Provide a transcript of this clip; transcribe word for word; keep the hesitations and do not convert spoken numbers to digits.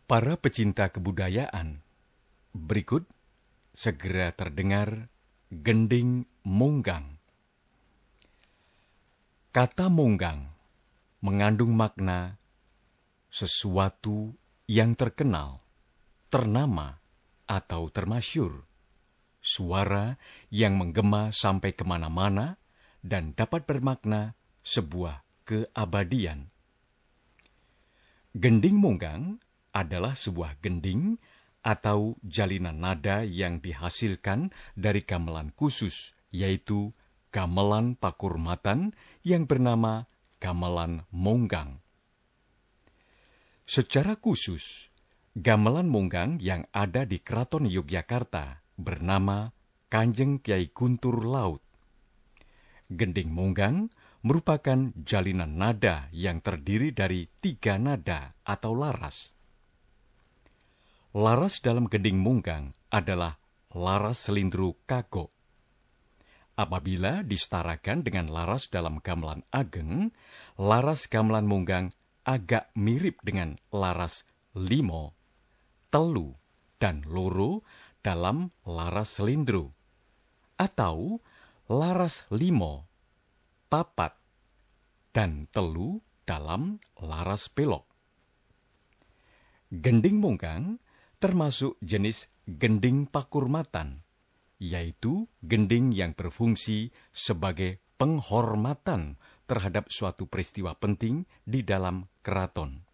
Para pecinta kebudayaan, berikut segera terdengar gending munggang. Kata munggang mengandung makna sesuatu yang terkenal, ternama, atau termasyur. Suara yang menggema sampai kemana-mana dan dapat bermakna sebuah keabadian. Gending munggang adalah sebuah gending atau jalinan nada yang dihasilkan dari gamelan khusus, yaitu gamelan Pakurmatan yang bernama gamelan munggang. Secara khusus, gamelan munggang yang ada di Keraton Yogyakarta bernama Kanjeng Kyai Guntur Laut. Gending munggang merupakan jalinan nada yang terdiri dari tiga nada atau laras. Laras dalam gending munggang adalah laras selindru kagok. Apabila disetarakan dengan laras dalam gamelan ageng, laras gamelan munggang agak mirip dengan laras limo, telu, dan loro dalam laras selindru, atau laras limo, papat, dan telu dalam laras pelok. Gending munggang termasuk jenis gending Pakurmatan, yaitu gending yang berfungsi sebagai penghormatan terhadap suatu peristiwa penting di dalam keraton.